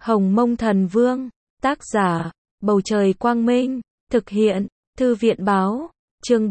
Hồng Mông Thần Vương, tác giả, Bầu Trời Quang Minh, thực hiện, Thư viện Báo, chương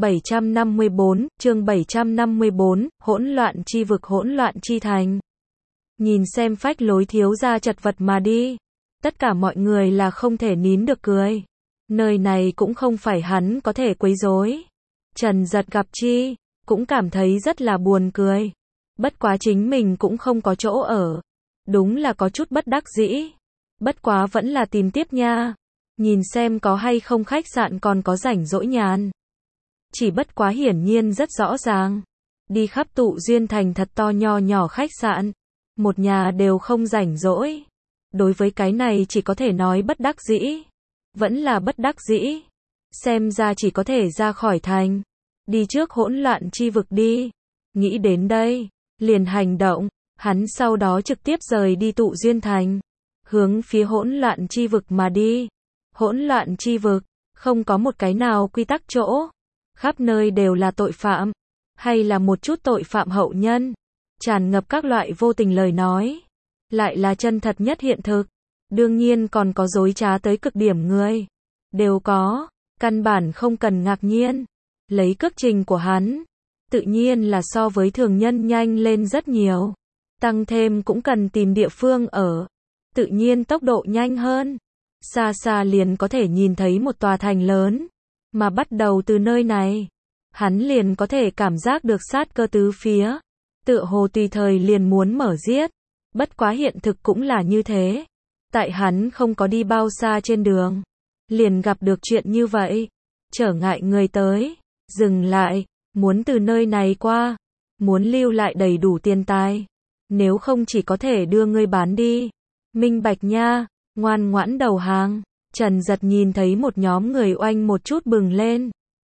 754, hỗn loạn chi vực hỗn loạn chi thành. Nhìn xem phách lối thiếu gia chật vật mà đi. Tất cả mọi người là không thể nín được cười. Nơi này cũng không phải hắn có thể quấy rối. Trần Giật gặp chi, cũng cảm thấy rất là buồn cười. Bất quá chính mình cũng không có chỗ ở. Đúng là có chút bất đắc dĩ. Bất quá vẫn là tìm tiếp nha. Nhìn xem có hay không khách sạn còn có rảnh rỗi nhàn. Chỉ bất quá hiển nhiên rất rõ ràng. Đi khắp tụ duyên thành thật to nho nhỏ khách sạn. Một nhà đều không rảnh rỗi. Đối với cái này chỉ có thể nói bất đắc dĩ. Vẫn là bất đắc dĩ. Xem ra chỉ có thể ra khỏi thành. Đi trước hỗn loạn chi vực đi. Nghĩ đến đây, liền hành động. Hắn sau đó trực tiếp rời đi tụ duyên thành. Hướng phía hỗn loạn chi vực mà đi. Hỗn loạn chi vực, không có một cái nào quy tắc chỗ. Khắp nơi đều là tội phạm. Hay là một chút tội phạm hậu nhân. Tràn ngập các loại vô tình lời nói. Lại là chân thật nhất hiện thực. Đương nhiên còn có dối trá tới cực điểm người. Đều có, căn bản không cần ngạc nhiên. Lấy cước trình của hắn, tự nhiên là so với thường nhân nhanh lên rất nhiều. Tăng thêm cũng cần tìm địa phương ở. Tự nhiên tốc độ nhanh hơn. Xa xa liền có thể nhìn thấy một tòa thành lớn. Mà bắt đầu từ nơi này, hắn liền có thể cảm giác được sát cơ tứ phía. Tựa hồ tùy thời liền muốn mở giết. Bất quá hiện thực cũng là như thế. Tại hắn không có đi bao xa trên đường. Liền gặp được chuyện như vậy. Trở ngại người tới. Dừng lại. Muốn từ nơi này qua. Muốn lưu lại đầy đủ tiền tài. Nếu không chỉ có thể đưa ngươi bán đi. Minh bạch nha. Ngoan ngoãn đầu hàng. Trần Giật nhìn thấy một nhóm người oanh một chút bừng lên.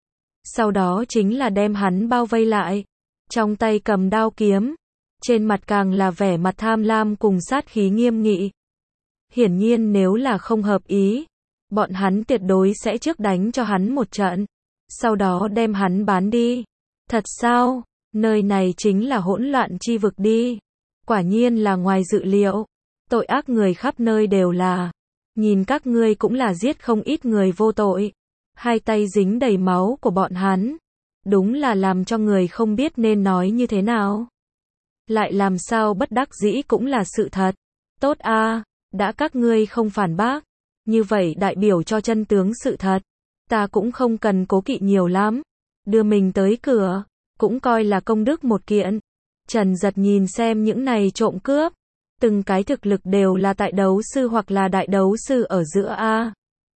Sau đó chính là đem hắn bao vây lại. Trong tay cầm đao kiếm. Trên mặt càng là vẻ mặt tham lam cùng sát khí nghiêm nghị. Hiển nhiên nếu là không hợp ý, bọn hắn tuyệt đối sẽ trước đánh cho hắn một trận. Sau đó đem hắn bán đi. Thật sao? Nơi này chính là hỗn loạn chi vực đi. Quả nhiên là ngoài dự liệu. Tội ác người khắp nơi đều là. Nhìn các ngươi cũng là giết không ít người vô tội. Hai tay dính đầy máu của bọn hắn. Đúng là làm cho người không biết nên nói như thế nào. Lại làm sao bất đắc dĩ cũng là sự thật. Tốt a, đã các ngươi không phản bác. Như vậy đại biểu cho chân tướng sự thật. Ta cũng không cần cố kỵ nhiều lắm. Đưa mình tới cửa, cũng coi là công đức một kiện. Trần Giật nhìn xem những này trộm cướp. Từng cái thực lực đều là tại đấu sư hoặc là đại đấu sư ở giữa a.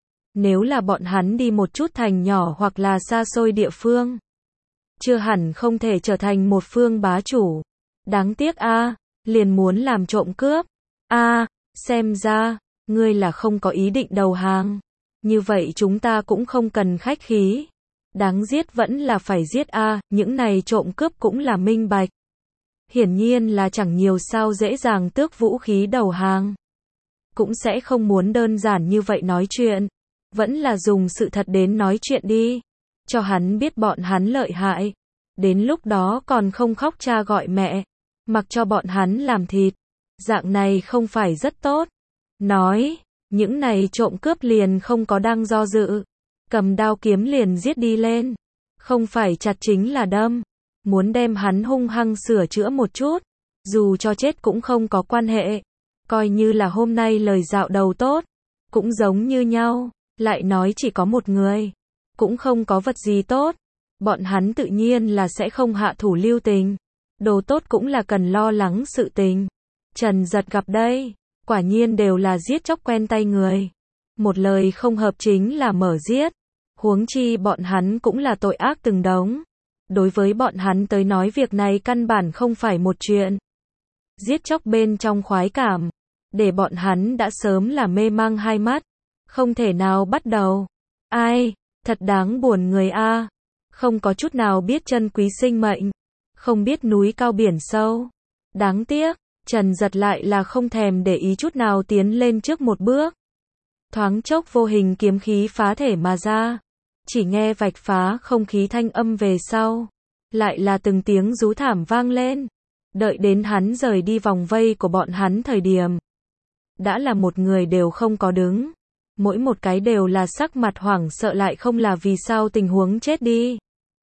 Nếu là bọn hắn đi một chút thành nhỏ hoặc là xa xôi địa phương. Chưa hẳn không thể trở thành một phương bá chủ. Đáng tiếc a, liền muốn làm trộm cướp. A, xem ra, ngươi là không có ý định đầu hàng. Như vậy chúng ta cũng không cần khách khí. Đáng giết vẫn là phải giết a, những này trộm cướp cũng là minh bạch. Hiển nhiên là chẳng nhiều sao dễ dàng tước vũ khí đầu hàng. Cũng sẽ không muốn đơn giản như vậy nói chuyện. Vẫn là dùng sự thật đến nói chuyện đi. Cho hắn biết bọn hắn lợi hại. Đến lúc đó còn không khóc cha gọi mẹ. Mặc cho bọn hắn làm thịt. Dạng này không phải rất tốt. Nói, những này trộm cướp liền không có đang do dự. Cầm đao kiếm liền giết đi lên. Không phải chặt chính là đâm. Muốn đem hắn hung hăng sửa chữa một chút. Dù cho chết cũng không có quan hệ. Coi như là hôm nay lời dạo đầu tốt. Cũng giống như nhau. Lại nói chỉ có một người. Cũng không có vật gì tốt. Bọn hắn tự nhiên là sẽ không hạ thủ lưu tình. Đồ tốt cũng là cần lo lắng sự tình. Trần Giật gặp đây. Quả nhiên đều là giết chóc quen tay người. Một lời không hợp chính là mở giết. Huống chi bọn hắn cũng là tội ác từng đống. Đối với bọn hắn tới nói việc này căn bản không phải một chuyện. Giết chóc bên trong khoái cảm. Để bọn hắn đã sớm là mê mang hai mắt. Không thể nào bắt đầu. Ai, thật đáng buồn người a. Không có chút nào biết chân quý sinh mệnh. Không biết núi cao biển sâu. Đáng tiếc, Trần Giật lại là không thèm để ý chút nào tiến lên trước một bước. Thoáng chốc vô hình kiếm khí phá thể mà ra. Chỉ nghe vạch phá không khí thanh âm về sau. Lại là từng tiếng rú thảm vang lên. Đợi đến hắn rời đi vòng vây của bọn hắn thời điểm. đã là một người đều không có đứng. Mỗi một cái đều là sắc mặt hoảng sợ lại không là vì sao tình huống chết đi.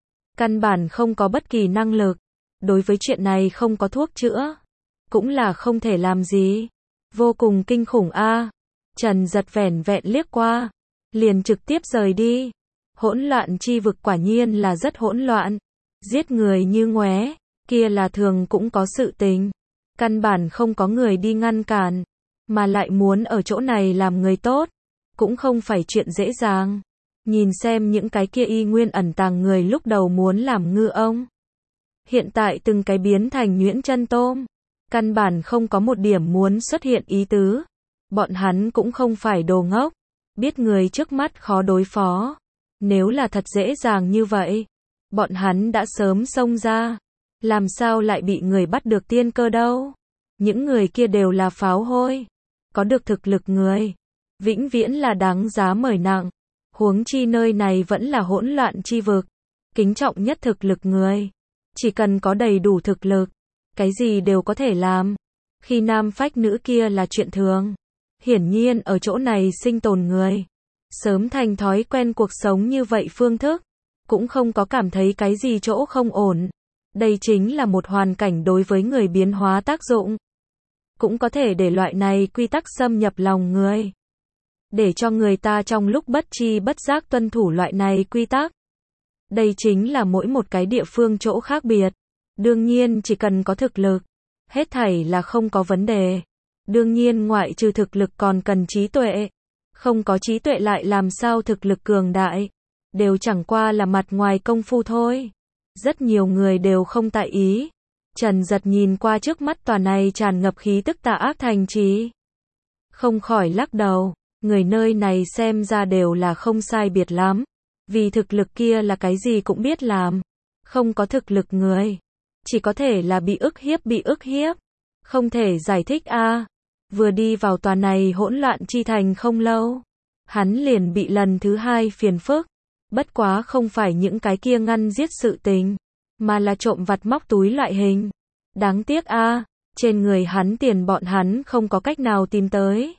Căn bản không có bất kỳ năng lực. Đối với chuyện này không có thuốc chữa. Cũng là không thể làm gì. Vô cùng kinh khủng a. Trần Giật vẻn vẹn liếc qua. Liền trực tiếp rời đi. Hỗn loạn chi vực quả nhiên là rất hỗn loạn. Giết người như ngoé. Kia là thường cũng có sự tình. Căn bản không có người đi ngăn cản. Mà lại muốn ở chỗ này làm người tốt. Cũng không phải chuyện dễ dàng. Nhìn xem những cái kia y nguyên ẩn tàng người lúc đầu muốn làm ngư ông. Hiện tại từng cái biến thành nhuyễn chân tôm. Căn bản không có một điểm muốn xuất hiện ý tứ. Bọn hắn cũng không phải đồ ngốc. Biết người trước mắt khó đối phó. Nếu là thật dễ dàng như vậy. Bọn hắn đã sớm xông ra. Làm sao lại bị người bắt được tiên cơ đâu. Những người kia đều là pháo hôi. Có được thực lực người. Vĩnh viễn là đáng giá mời nặng. Huống chi nơi này vẫn là hỗn loạn chi vực. Kính trọng nhất thực lực người. Chỉ cần có đầy đủ thực lực. Cái gì đều có thể làm. Khi nam phách nữ kia là chuyện thường. Hiển nhiên ở chỗ này sinh tồn người. Sớm thành thói quen cuộc sống như vậy phương thức. Cũng không có cảm thấy cái gì chỗ không ổn. Đây chính là một hoàn cảnh đối với người biến hóa tác dụng. Cũng có thể để loại này quy tắc xâm nhập lòng người. Để cho người ta trong lúc bất tri bất giác tuân thủ loại này quy tắc. Đây chính là mỗi một cái địa phương chỗ khác biệt. Đương nhiên chỉ cần có thực lực. Hết thảy là không có vấn đề. Đương nhiên ngoại trừ thực lực còn cần trí tuệ. Không có trí tuệ lại làm sao thực lực cường đại. Đều chẳng qua là mặt ngoài công phu thôi. Rất nhiều người đều không tại ý. Trần Giật nhìn qua trước mắt tòa này tràn ngập khí tức tà ác thành trì. Không khỏi lắc đầu. Người nơi này xem ra đều là không sai biệt lắm. Vì thực lực kia là cái gì cũng biết làm. Không có thực lực người. Chỉ có thể là bị ức hiếp. Không thể giải thích a. Vừa đi vào tòa này hỗn loạn chi thành không lâu. Hắn liền bị lần thứ hai phiền phức. Bất quá không phải những cái kia ngăn giết sự tình. Mà là trộm vặt móc túi loại hình. Đáng tiếc a. Trên người hắn tiền bọn hắn không có cách nào tìm tới.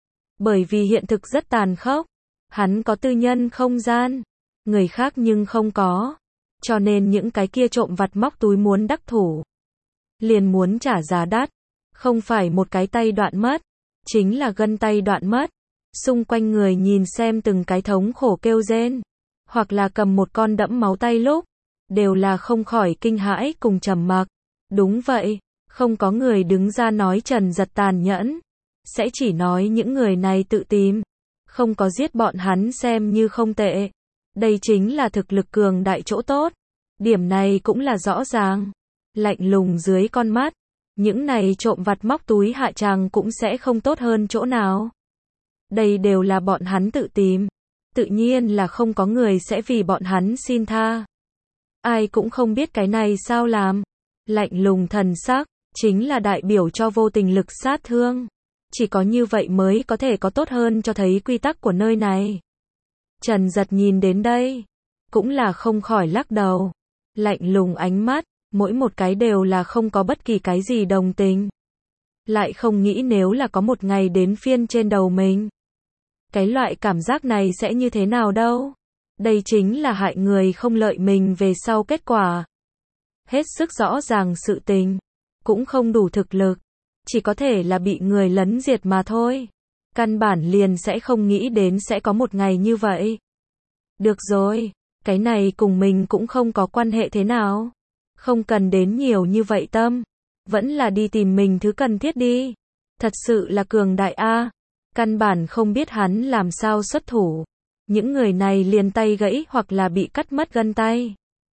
Bởi vì hiện thực rất tàn khốc. Hắn có tư nhân không gian. Người khác nhưng không có. Cho nên những cái kia trộm vặt móc túi muốn đắc thủ. Liền muốn trả giá đắt. Không phải một cái tay đoạn mất. Chính là gân tay đoạn mất. Xung quanh người nhìn xem từng cái thống khổ kêu rên. Hoặc là cầm một con đẫm máu tay lúc. Đều là không khỏi kinh hãi cùng trầm mặc. Đúng vậy. Không có người đứng ra nói Trần Giật tàn nhẫn. Sẽ chỉ nói những người này tự tìm. Không có giết bọn hắn xem như không tệ. Đây chính là thực lực cường đại chỗ tốt. Điểm này cũng là rõ ràng. Lạnh lùng dưới con mắt. Những này trộm vặt móc túi hạ tràng cũng sẽ không tốt hơn chỗ nào. Đây đều là bọn hắn tự tìm. Tự nhiên là không có người sẽ vì bọn hắn xin tha. Ai cũng không biết cái này sao làm. Lạnh lùng thần sắc. Chính là đại biểu cho vô tình lực sát thương. Chỉ có như vậy mới có thể có tốt hơn cho thấy quy tắc của nơi này. Trần Giật nhìn đến đây. Cũng là không khỏi lắc đầu. Lạnh lùng ánh mắt. Mỗi một cái đều là không có bất kỳ cái gì đồng tình. Lại không nghĩ nếu là có một ngày đến phiên trên đầu mình. Cái loại cảm giác này sẽ như thế nào đâu. Đây chính là hại người không lợi mình về sau kết quả. Hết sức rõ ràng sự tình. Cũng không đủ thực lực. Chỉ có thể là bị người lấn diệt mà thôi. Căn bản liền sẽ không nghĩ đến sẽ có một ngày như vậy. Được rồi. Cái này cùng mình cũng không có quan hệ thế nào. Không cần đến nhiều như vậy tâm. Vẫn là đi tìm mình thứ cần thiết đi. Thật sự là cường đại a. Căn bản không biết hắn làm sao xuất thủ. Những người này liền tay gãy hoặc là bị cắt mất gân tay.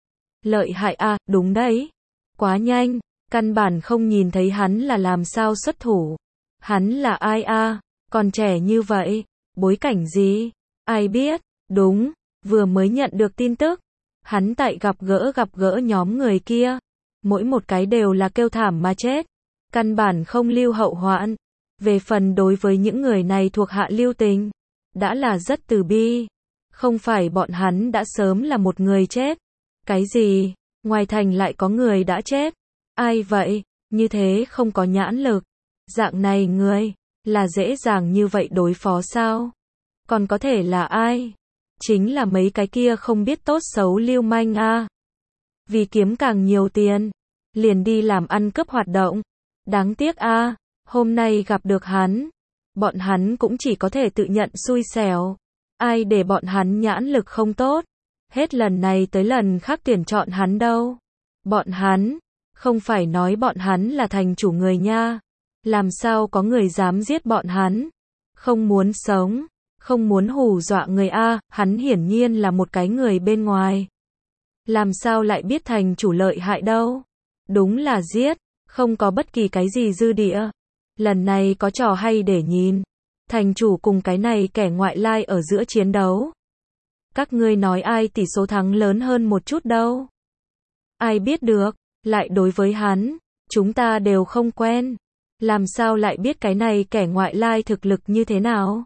Lợi hại a, đúng đấy. Quá nhanh. Căn bản không nhìn thấy hắn là làm sao xuất thủ. Hắn là ai a? Còn trẻ như vậy. Bối cảnh gì? Ai biết? Đúng. Vừa mới nhận được tin tức. Hắn tại gặp gỡ nhóm người kia. Mỗi một cái đều là kêu thảm mà chết. Căn bản không lưu hậu hoạn. Về phần đối với những người này thuộc hạ lưu tình. Đã là rất từ bi. Không phải bọn hắn đã sớm là một người chết. Cái gì? Ngoài thành lại có người đã chết. Ai vậy? Như thế không có nhãn lực. Dạng này người. Là dễ dàng như vậy đối phó sao? Còn có thể là ai? Chính là mấy cái kia không biết tốt xấu lưu manh a. Vì kiếm càng nhiều tiền, liền đi làm ăn cướp hoạt động. Đáng tiếc a, hôm nay gặp được hắn, bọn hắn cũng chỉ có thể tự nhận xui xẻo. Ai để bọn hắn nhãn lực không tốt, hết lần này tới lần khác tuyển chọn hắn đâu. Bọn hắn, không phải nói bọn hắn là thành chủ người nha. Làm sao có người dám giết bọn hắn? Không muốn sống, không muốn hù dọa người a, hắn hiển nhiên là một cái người bên ngoài. Làm sao lại biết thành chủ lợi hại đâu? Đúng là giết, không có bất kỳ cái gì dư địa. Lần này có trò hay để nhìn. Thành chủ cùng cái này kẻ ngoại lai ở giữa chiến đấu. Các ngươi nói ai tỷ số thắng lớn hơn một chút đâu? Ai biết được, lại đối với hắn, chúng ta đều không quen. Làm sao lại biết cái này kẻ ngoại lai thực lực như thế nào?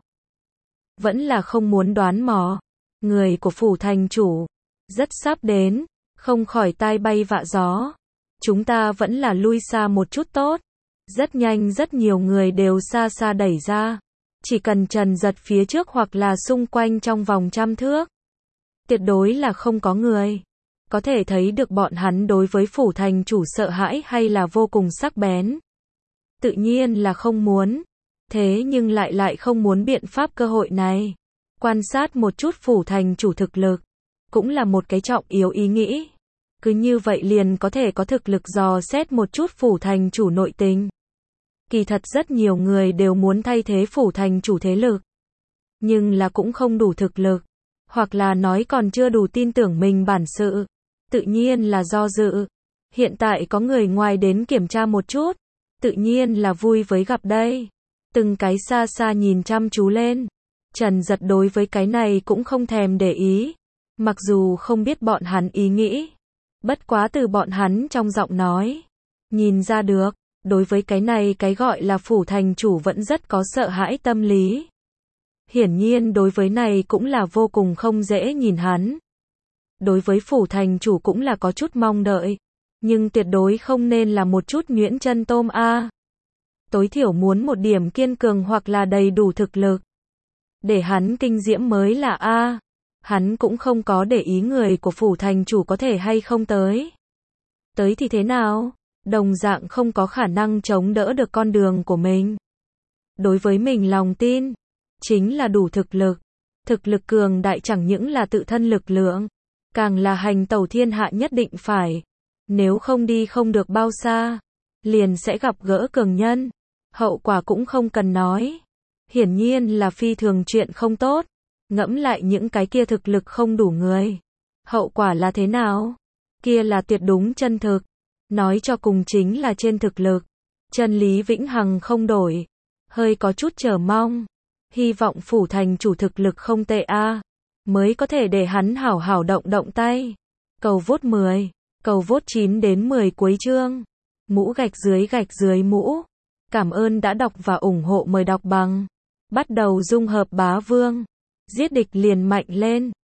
Vẫn là không muốn đoán mò. Người của phủ thành chủ rất sắp đến, không khỏi tai bay vạ gió. Chúng ta vẫn là lui xa một chút tốt. Rất nhanh rất nhiều người đều xa xa đẩy ra. Chỉ cần trần giật phía trước hoặc là xung quanh trong vòng 100 thước. Tuyệt đối là không có người. Có thể thấy được bọn hắn đối với phủ thành chủ sợ hãi hay là vô cùng sắc bén. Tự nhiên là không muốn. Thế nhưng lại không muốn biện pháp cơ hội này. Quan sát một chút phủ thành chủ thực lực. Cũng là một cái trọng yếu ý nghĩ. Cứ như vậy liền có thể có thực lực dò xét một chút phủ thành chủ nội tình. Kỳ thật rất nhiều người đều muốn thay thế phủ thành chủ thế lực. Nhưng là cũng không đủ thực lực. Hoặc là nói còn chưa đủ tin tưởng mình bản sự. Tự nhiên là do dự. Hiện tại có người ngoài đến kiểm tra một chút. Tự nhiên là vui với gặp đây. Từng cái xa xa nhìn chăm chú lên. Trần Giật đối với cái này cũng không thèm để ý. Mặc dù không biết bọn hắn ý nghĩ. Bất quá từ bọn hắn trong giọng nói. Nhìn ra được, đối với cái này cái gọi là phủ thành chủ vẫn rất có sợ hãi tâm lý. Hiển nhiên đối với này cũng là vô cùng không dễ nhìn hắn. Đối với phủ thành chủ cũng là có chút mong đợi. Nhưng tuyệt đối không nên là một chút nhuyễn chân tôm a. Tối thiểu muốn một điểm kiên cường hoặc là đầy đủ thực lực. Để hắn kinh diễm mới là a. Hắn cũng không có để ý người của phủ thành chủ có thể hay không tới. Tới thì thế nào? Đồng dạng không có khả năng chống đỡ được con đường của mình. Đối với mình lòng tin, chính là đủ thực lực. Thực lực cường đại chẳng những là tự thân lực lượng, càng là hành tẩu thiên hạ nhất định phải. Nếu không đi không được bao xa, liền sẽ gặp gỡ cường nhân. Hậu quả cũng không cần nói. Hiển nhiên là phi thường chuyện không tốt. Ngẫm lại những cái kia thực lực không đủ người. Hậu quả là thế nào? Kia là tuyệt đúng chân thực. Nói cho cùng chính là trên thực lực. Chân lý vĩnh hằng không đổi. Hơi có chút chờ mong. Hy vọng phủ thành chủ thực lực không tệ a. Mới có thể để hắn hảo hảo động tay. Cầu vote 10. Cầu vote 9 đến 10 cuối chương. Mũ gạch dưới mũ. Cảm ơn đã đọc và ủng hộ, mời đọc bằng. Bắt đầu dung hợp bá vương. Giết địch liền mạnh lên.